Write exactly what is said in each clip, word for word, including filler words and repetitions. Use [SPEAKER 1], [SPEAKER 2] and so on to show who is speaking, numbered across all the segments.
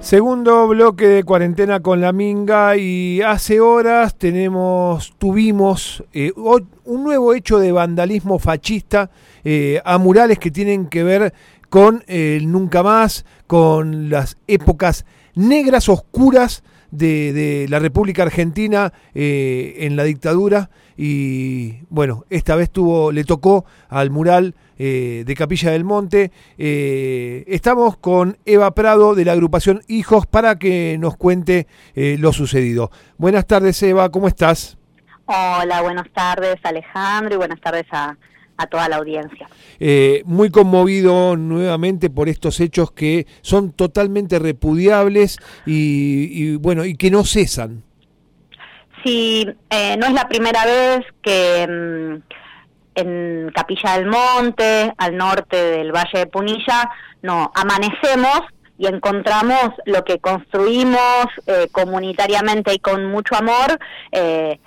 [SPEAKER 1] Segundo bloque de Cuarentena con la Minga, y hace horas tenemos, tuvimos eh, un nuevo hecho de vandalismo fascista eh, a murales que tienen que ver con eh, el Nunca Más, con las épocas negras, oscuras de, de la República Argentina eh, en la dictadura. Y bueno, esta vez tuvo, le tocó al mural eh, de Capilla del Monte. Eh, estamos con Eva Prado de la agrupación Hijos para que nos cuente eh, lo sucedido. Buenas tardes, Eva, ¿cómo estás?
[SPEAKER 2] Hola, buenas tardes, Alejandro, y buenas tardes a, a toda la audiencia.
[SPEAKER 1] Eh, muy conmovido nuevamente por estos hechos que son totalmente repudiables y, y bueno, y que no cesan.
[SPEAKER 2] Sí, eh, no es la primera vez que mmm, en Capilla del Monte, al norte del Valle de Punilla, no amanecemos y encontramos lo que construimos eh, comunitariamente y con mucho amor, eh,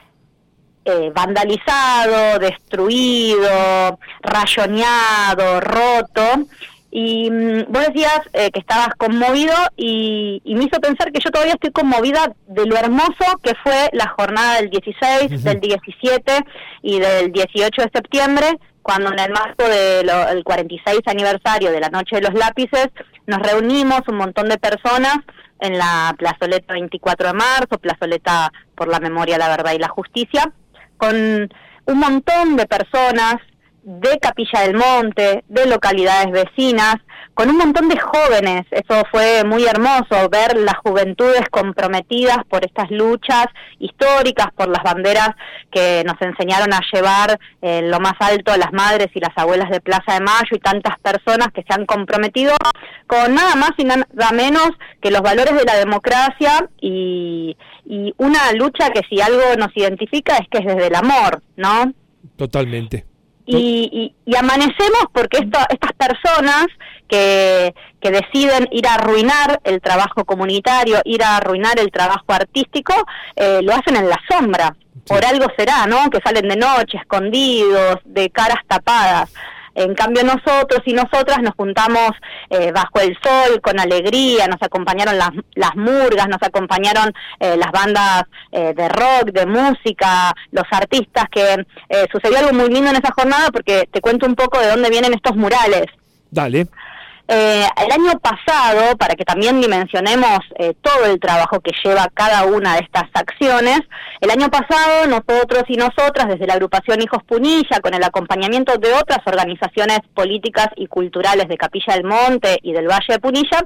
[SPEAKER 2] eh, vandalizado, destruido, rayoneado, roto. Y mmm, vos decías eh, que estabas conmovido y, y me hizo pensar que yo todavía estoy conmovida de lo hermoso que fue la jornada del dieciséis, uh-huh. del diecisiete y del dieciocho de septiembre, cuando en el marco del cuarenta y seis aniversario de la Noche de los Lápices nos reunimos un montón de personas en la plazoleta veinticuatro de marzo, plazoleta por la memoria, la verdad y la justicia, con un montón de personas de Capilla del Monte, de localidades vecinas, con un montón de jóvenes. Eso fue muy hermoso, ver las juventudes comprometidas por estas luchas históricas, por las banderas que nos enseñaron a llevar en lo más alto las madres y las abuelas de Plaza de Mayo, y tantas personas que se han comprometido con nada más y nada menos que los valores de la democracia y, y una lucha que si algo nos identifica es que es desde el amor, ¿no?
[SPEAKER 1] Totalmente.
[SPEAKER 2] Y, y, y amanecemos porque esto, estas personas que, que deciden ir a arruinar el trabajo comunitario, ir a arruinar el trabajo artístico, eh, lo hacen en la sombra. Sí. Por algo será, ¿no? Que salen de noche, escondidos, de caras tapadas. En cambio nosotros y nosotras nos juntamos eh, bajo el sol, con alegría, nos acompañaron las, las murgas, nos acompañaron eh, las bandas eh, de rock, de música, los artistas, que eh, sucedió algo muy lindo en esa jornada, porque te cuento un poco de dónde vienen estos murales.
[SPEAKER 1] Dale.
[SPEAKER 2] Eh, el año pasado, para que también dimensionemos eh, todo el trabajo que lleva cada una de estas acciones, el año pasado nosotros y nosotras, desde la agrupación Hijos Punilla, con el acompañamiento de otras organizaciones políticas y culturales de Capilla del Monte y del Valle de Punilla,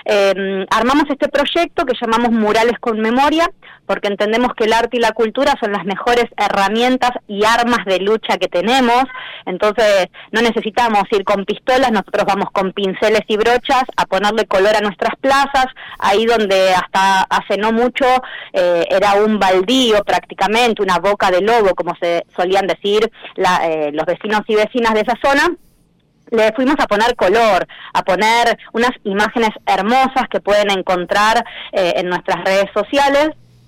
[SPEAKER 2] eh, armamos este proyecto que llamamos Murales con Memoria, porque entendemos que el arte y la cultura son las mejores herramientas y armas de lucha que tenemos. Entonces no necesitamos ir con pistolas, nosotros vamos con pinceles y brochas a ponerle color a nuestras plazas, ahí donde hasta hace no mucho eh, era un baldío prácticamente, una boca de lobo, como se solían decir la, eh, los vecinos y vecinas de esa zona. Le fuimos a poner color, a poner unas imágenes hermosas que pueden encontrar eh, en nuestras redes sociales.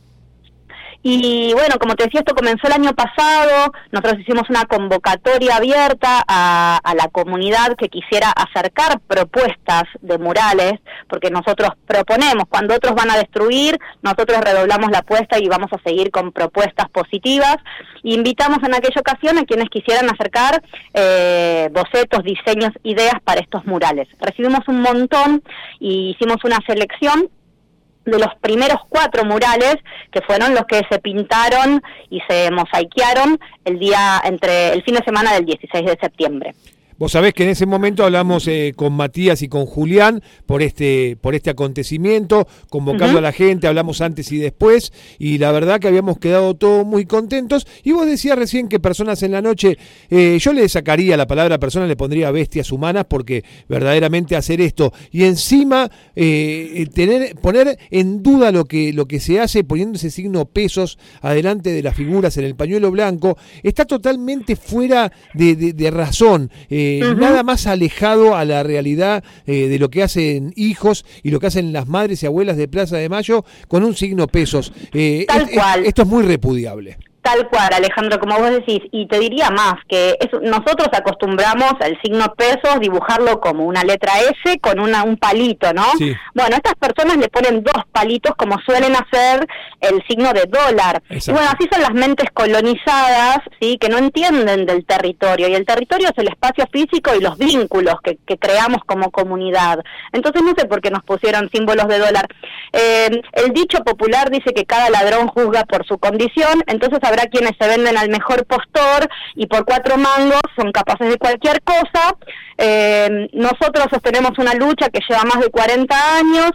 [SPEAKER 2] Y bueno, como te decía, esto comenzó el año pasado. Nosotros hicimos una convocatoria abierta a, a la comunidad que quisiera acercar propuestas de murales, porque nosotros proponemos, cuando otros van a destruir, nosotros redoblamos la apuesta y vamos a seguir con propuestas positivas. E invitamos en aquella ocasión a quienes quisieran acercar eh, bocetos, diseños, ideas para estos murales. Recibimos un montón y hicimos una selección de los primeros cuatro murales, que fueron los que se pintaron y se mosaiquearon el día entre el fin de semana del dieciséis de septiembre.
[SPEAKER 1] Vos sabés que en ese momento hablamos eh, con Matías y con Julián por este por este acontecimiento, convocando uh-huh. a la gente, hablamos antes y después, y la verdad que habíamos quedado todos muy contentos. Y vos decías recién que personas en la noche, eh, yo le sacaría la palabra persona, le pondría bestias humanas, porque verdaderamente hacer esto y encima eh, tener poner en duda lo que lo que se hace, poniendo ese signo pesos adelante de las figuras en el pañuelo blanco, está totalmente fuera de, de, de razón. Eh, Eh, uh-huh. Nada más alejado a la realidad eh, de lo que hacen hijos y lo que hacen las madres y abuelas de Plaza de Mayo con un signo pesos. Eh,
[SPEAKER 2] Tal
[SPEAKER 1] es,
[SPEAKER 2] cual.
[SPEAKER 1] Es, esto es muy repudiable.
[SPEAKER 2] Tal cual, Alejandro, como vos decís, y te diría más, que es, nosotros acostumbramos el signo pesos dibujarlo como una letra S con una, un palito, ¿no?
[SPEAKER 1] Sí.
[SPEAKER 2] Bueno, estas personas le ponen dos palitos como suelen hacer el signo de dólar.
[SPEAKER 1] Exacto.
[SPEAKER 2] Y bueno, así son las mentes colonizadas, ¿sí? Que no entienden del territorio, y el territorio es el espacio físico y los vínculos que, que creamos como comunidad. Entonces no sé por qué nos pusieron símbolos de dólar. Eh, el dicho popular dice que cada ladrón juzga por su condición, entonces habrá quienes se venden al mejor postor y por cuatro mangos son capaces de cualquier cosa. Eh, nosotros sostenemos una lucha que lleva más de cuarenta años.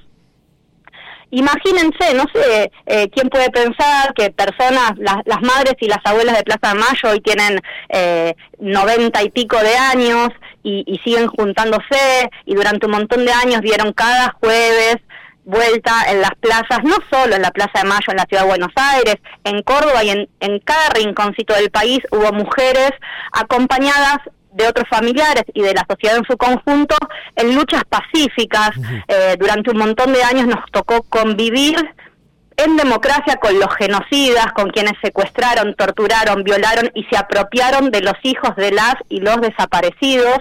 [SPEAKER 2] Imagínense, no sé, eh, quién puede pensar que personas, las, las madres y las abuelas de Plaza de Mayo hoy tienen eh, noventa y pico de años y, y siguen juntándose, y durante un montón de años dieron cada jueves vuelta en las plazas, no solo en la Plaza de Mayo en la Ciudad de Buenos Aires, en Córdoba y en, en cada rinconcito del país hubo mujeres acompañadas de otros familiares y de la sociedad en su conjunto en luchas pacíficas. Uh-huh. Eh, durante un montón de años nos tocó convivir en democracia con los genocidas, con quienes secuestraron, torturaron, violaron y se apropiaron de los hijos de las y los desaparecidos.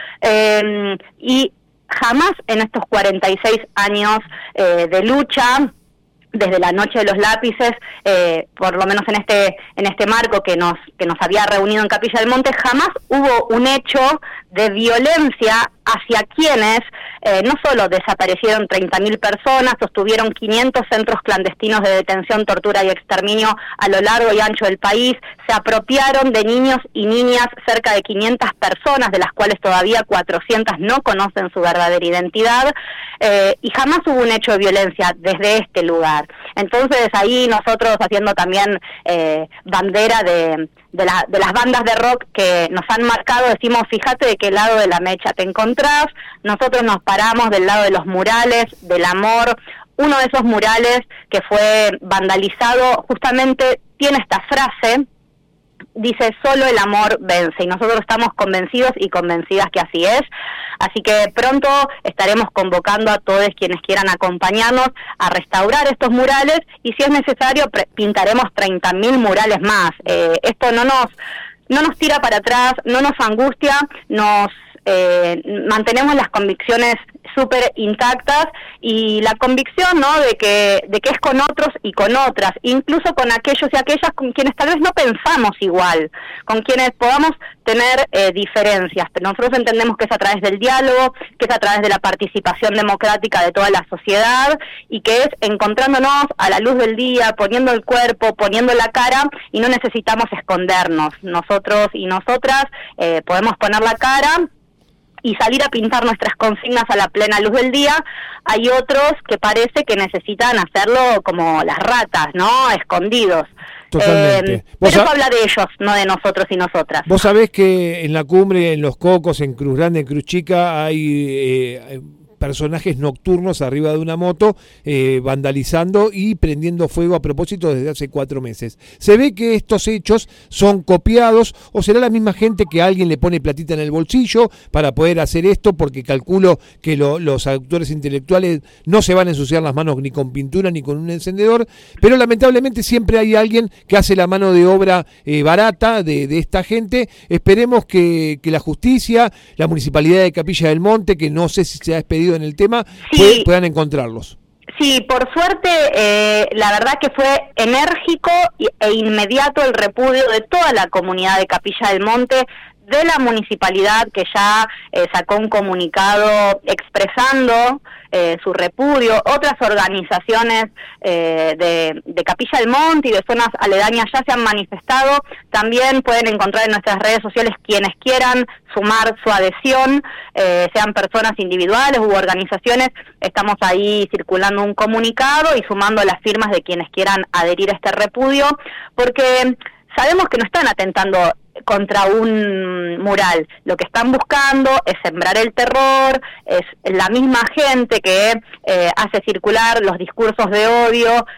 [SPEAKER 2] Eh, y jamás en estos cuarenta y seis años eh, de lucha, desde la noche de los lápices, eh, por lo menos en este en este marco que nos que nos había reunido en Capilla del Monte, jamás hubo un hecho de violencia hacia quienes eh, no solo desaparecieron treinta mil personas, sostuvieron quinientos centros clandestinos de detención, tortura y exterminio a lo largo y ancho del país, se apropiaron de niños y niñas, cerca de quinientas personas, de las cuales todavía cuatrocientas no conocen su verdadera identidad, eh, y jamás hubo un hecho de violencia desde este lugar. Entonces ahí nosotros haciendo también eh, bandera de, de, la, de las bandas de rock que nos han marcado, decimos, fíjate de qué lado de la mecha te encontrás. Nosotros nos paramos del lado de los murales, del amor. Uno de esos murales que fue vandalizado justamente tiene esta frase, dice: solo el amor vence, y nosotros estamos convencidos y convencidas que así es. Así que pronto estaremos convocando a todos quienes quieran acompañarnos a restaurar estos murales, y si es necesario pintaremos treinta mil murales más. Eh, esto no nos no nos tira para atrás, no nos angustia, nos eh, mantenemos las convicciones súper intactas, y la convicción, ¿no?, de que de que es con otros y con otras, incluso con aquellos y aquellas con quienes tal vez no pensamos igual, con quienes podamos tener eh, diferencias, pero nosotros entendemos que es a través del diálogo, que es a través de la participación democrática de toda la sociedad, y que es encontrándonos a la luz del día, poniendo el cuerpo, poniendo la cara, y no necesitamos escondernos. Nosotros y nosotras eh, podemos poner la cara y salir a pintar nuestras consignas a la plena luz del día. Hay otros que parece que necesitan hacerlo como las ratas, ¿no?, escondidos.
[SPEAKER 1] Totalmente.
[SPEAKER 2] Eh, pero eso habla de ellos, no de nosotros y nosotras.
[SPEAKER 1] Vos sabés que en la cumbre, en Los Cocos, en Cruz Grande, en Cruz Chica, hay eh, personajes nocturnos arriba de una moto eh, vandalizando y prendiendo fuego a propósito desde hace cuatro meses. Se ve que estos hechos son copiados, o será la misma gente que alguien le pone platita en el bolsillo para poder hacer esto, porque calculo que lo, los autores intelectuales no se van a ensuciar las manos ni con pintura ni con un encendedor, pero lamentablemente siempre hay alguien que hace la mano de obra eh, barata de, de esta gente. Esperemos que, que la justicia, la Municipalidad de Capilla del Monte, que no sé si se ha expedido en el tema,
[SPEAKER 2] sí,
[SPEAKER 1] puedan encontrarlos.
[SPEAKER 2] Sí, por suerte, eh, la verdad que fue enérgico e inmediato el repudio de toda la comunidad de Capilla del Monte, de la municipalidad, que ya eh, sacó un comunicado expresando eh, su repudio. Otras organizaciones eh, de, de Capilla del Monte y de zonas aledañas ya se han manifestado. También pueden encontrar en nuestras redes sociales quienes quieran sumar su adhesión, eh, sean personas individuales u organizaciones. Estamos ahí circulando un comunicado y sumando las firmas de quienes quieran adherir a este repudio, porque sabemos que no están atentando contra un mural. Lo que están buscando es sembrar el terror, es la misma gente que eh, hace circular los discursos de odio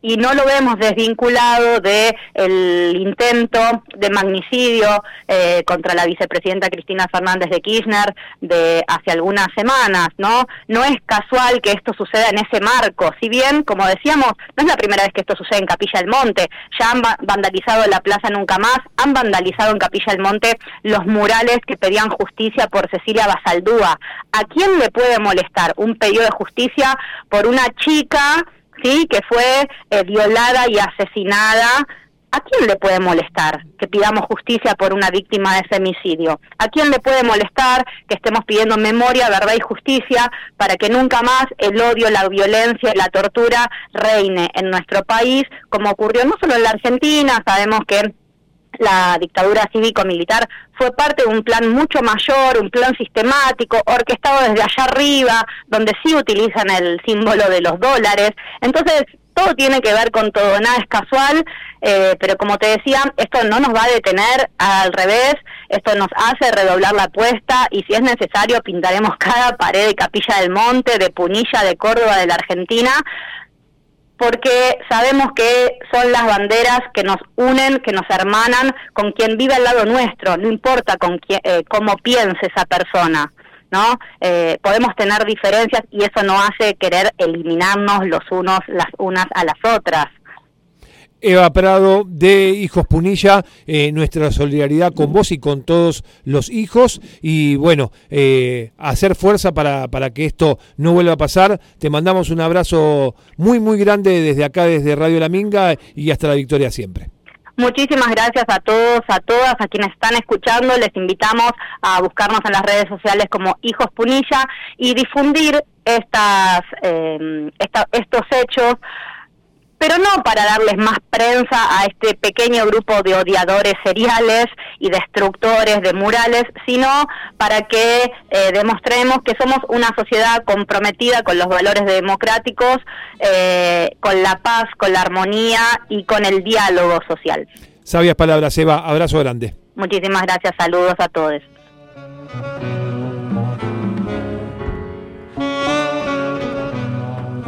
[SPEAKER 2] y no lo vemos desvinculado de el intento de magnicidio eh, contra la vicepresidenta Cristina Fernández de Kirchner de hace algunas semanas, ¿no? No es casual que esto suceda en ese marco, si bien, como decíamos, no es la primera vez que esto sucede en Capilla del Monte, ya han vandalizado la Plaza Nunca Más, han vandalizado en Capilla del Monte los murales que pedían justicia por Cecilia Basaldúa. ¿A quién le puede molestar un pedido de justicia por una chica, sí, que fue eh, violada y asesinada? ¿A quién le puede molestar que pidamos justicia por una víctima de femicidio? ¿A quién le puede molestar que estemos pidiendo memoria, verdad y justicia para que nunca más el odio, la violencia y la tortura reine en nuestro país, como ocurrió no solo en la Argentina? Sabemos que la dictadura cívico-militar fue parte de un plan mucho mayor, un plan sistemático, orquestado desde allá arriba, donde sí utilizan el símbolo de los dólares. Entonces, todo tiene que ver con todo, nada es casual, eh, pero como te decía, esto no nos va a detener, al revés, esto nos hace redoblar la apuesta y si es necesario pintaremos cada pared de Capilla del Monte, de Punilla, de Córdoba, de la Argentina, porque sabemos que son las banderas que nos unen, que nos hermanan con quien vive al lado nuestro, no importa con quién, eh, cómo piense esa persona, ¿no? Eh, podemos tener diferencias y eso no hace querer eliminarnos los unos las unas a las otras.
[SPEAKER 1] Eva Prado de Hijos Punilla, eh, nuestra solidaridad con vos y con todos los hijos y bueno, eh, hacer fuerza para, para que esto no vuelva a pasar. Te mandamos un abrazo muy muy grande desde acá, desde Radio La Minga y hasta la victoria siempre.
[SPEAKER 2] Muchísimas gracias a todos, a todas, a quienes están escuchando. Les invitamos a buscarnos en las redes sociales como Hijos Punilla y difundir estas eh, esta, estos hechos, pero no para darles más prensa a este pequeño grupo de odiadores seriales y destructores de murales, sino para que eh, demostremos que somos una sociedad comprometida con los valores democráticos, eh, con la paz, con la armonía y con el diálogo social.
[SPEAKER 1] Sabias palabras, Eva. Abrazo grande.
[SPEAKER 2] Muchísimas gracias. Saludos a todos.